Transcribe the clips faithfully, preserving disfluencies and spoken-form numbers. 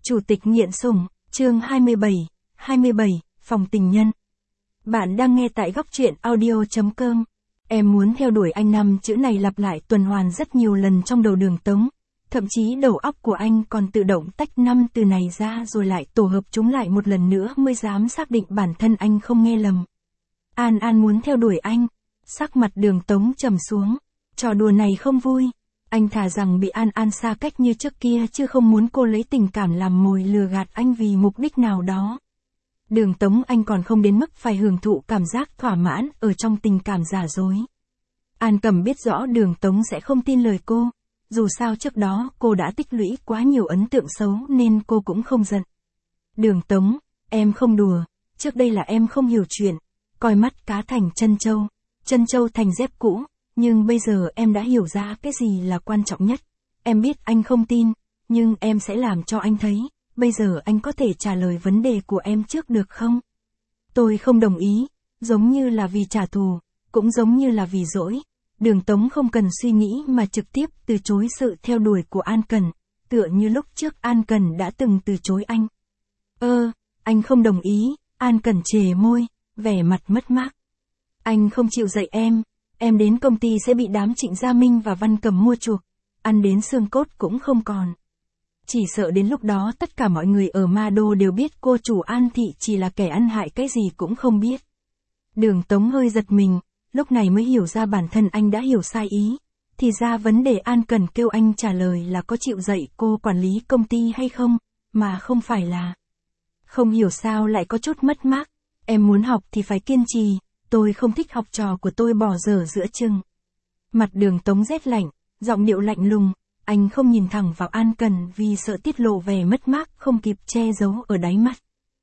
Chủ tịch nghiện sủng, chương hai mươi bảy, hai mươi bảy, phòng tình nhân. Bạn đang nghe tại góc truyện audio.com. Em muốn theo đuổi anh, năm chữ này lặp lại tuần hoàn rất nhiều lần trong đầu Đường Tống. Thậm chí đầu óc của anh còn tự động tách năm từ này ra rồi lại tổ hợp chúng lại một lần nữa mới dám xác định bản thân anh không nghe lầm. An An muốn theo đuổi anh. Sắc mặt Đường Tống trầm xuống. Trò đùa này không vui. Anh thà rằng bị An An xa cách như trước kia chứ không muốn cô lấy tình cảm làm mồi lừa gạt anh vì mục đích nào đó. Đường Tống anh còn không đến mức phải hưởng thụ cảm giác thỏa mãn ở trong tình cảm giả dối. An Cẩm biết rõ Đường Tống sẽ không tin lời cô. Dù sao trước đó cô đã tích lũy quá nhiều ấn tượng xấu nên cô cũng không giận. Đường Tống, em không đùa, trước đây là em không hiểu chuyện, coi mắt cá thành chân trâu, chân trâu thành dép cũ. Nhưng bây giờ em đã hiểu ra cái gì là quan trọng nhất. Em biết anh không tin, nhưng em sẽ làm cho anh thấy. Bây giờ anh có thể trả lời vấn đề của em trước được không? Tôi không đồng ý, giống như là vì trả thù, cũng giống như là vì dỗi. Đường Tống không cần suy nghĩ mà trực tiếp từ chối sự theo đuổi của An Cần, tựa như lúc trước An Cần đã từng từ chối anh. Ơ, anh không đồng ý, An Cần chề môi, vẻ mặt mất mát. Anh không chịu dạy em. Em đến công ty sẽ bị đám Trịnh Gia Minh và Văn Cầm mua chuộc, ăn đến xương cốt cũng không còn. Chỉ sợ đến lúc đó tất cả mọi người ở Ma Đô đều biết cô chủ An Thị chỉ là kẻ ăn hại cái gì cũng không biết. Đường Tống hơi giật mình, lúc này mới hiểu ra bản thân anh đã hiểu sai ý. Thì ra vấn đề An Cần kêu anh trả lời là có chịu dạy cô quản lý công ty hay không, mà không phải là. Không hiểu sao lại có chút mất mát, em muốn học thì phải kiên trì. Tôi không thích học trò của tôi bỏ dở giữa chừng. Mặt Đường Tống rét lạnh, giọng điệu lạnh lùng, anh không nhìn thẳng vào An Cần vì sợ tiết lộ vẻ mất mát không kịp che giấu ở đáy mắt.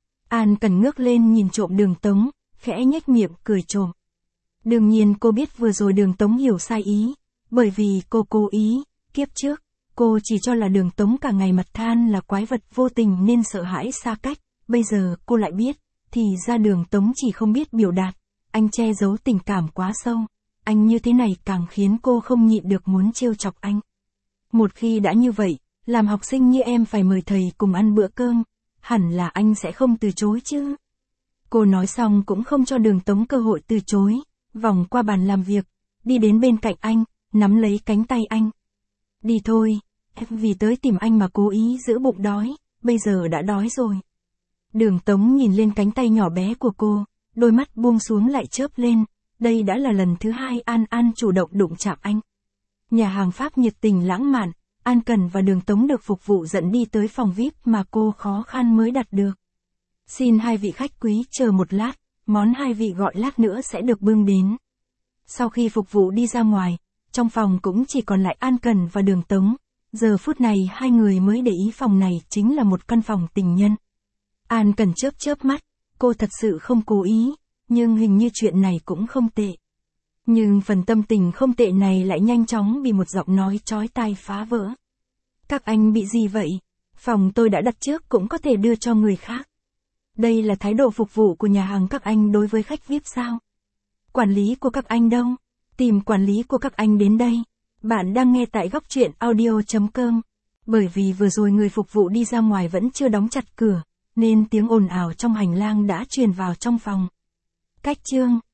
An Cần ngước lên nhìn trộm Đường Tống, khẽ nhếch miệng cười trộm. Đương nhiên cô biết vừa rồi Đường Tống hiểu sai ý, bởi vì cô cố ý, kiếp trước, cô chỉ cho là Đường Tống cả ngày mặt than là quái vật vô tình nên sợ hãi xa cách, bây giờ cô lại biết, thì ra Đường Tống chỉ không biết biểu đạt. Anh che giấu tình cảm quá sâu, anh như thế này càng khiến cô không nhịn được muốn trêu chọc anh. Một khi đã như vậy, làm học sinh như em phải mời thầy cùng ăn bữa cơm, hẳn là anh sẽ không từ chối chứ. Cô nói xong cũng không cho Đường Tống cơ hội từ chối, vòng qua bàn làm việc, đi đến bên cạnh anh, nắm lấy cánh tay anh. Đi thôi, em vì tới tìm anh mà cố ý giữ bụng đói, bây giờ đã đói rồi. Đường Tống nhìn lên cánh tay nhỏ bé của cô. Đôi mắt buông xuống lại chớp lên, đây đã là lần thứ hai An An chủ động đụng chạm anh. Nhà hàng Pháp nhiệt tình lãng mạn, An Cần và Đường Tống được phục vụ dẫn đi tới phòng vi ai pi mà cô khó khăn mới đặt được. Xin hai vị khách quý chờ một lát, món hai vị gọi lát nữa sẽ được bưng đến. Sau khi phục vụ đi ra ngoài, trong phòng cũng chỉ còn lại An Cần và Đường Tống. Giờ phút này hai người mới để ý phòng này chính là một căn phòng tình nhân. An Cần chớp chớp mắt. Cô thật sự không cố ý, nhưng hình như chuyện này cũng không tệ. Nhưng phần tâm tình không tệ này lại nhanh chóng bị một giọng nói chói tai phá vỡ. Các anh bị gì vậy? Phòng tôi đã đặt trước cũng có thể đưa cho người khác. Đây là thái độ phục vụ của nhà hàng các anh đối với khách vi ai pi sao? Quản lý của các anh đâu? Tìm quản lý của các anh đến đây. Bạn đang nghe tại góc truyện audio.com. Bởi vì vừa rồi người phục vụ đi ra ngoài vẫn chưa đóng chặt cửa, nên tiếng ồn ào trong hành lang đã truyền vào trong phòng. Cách chương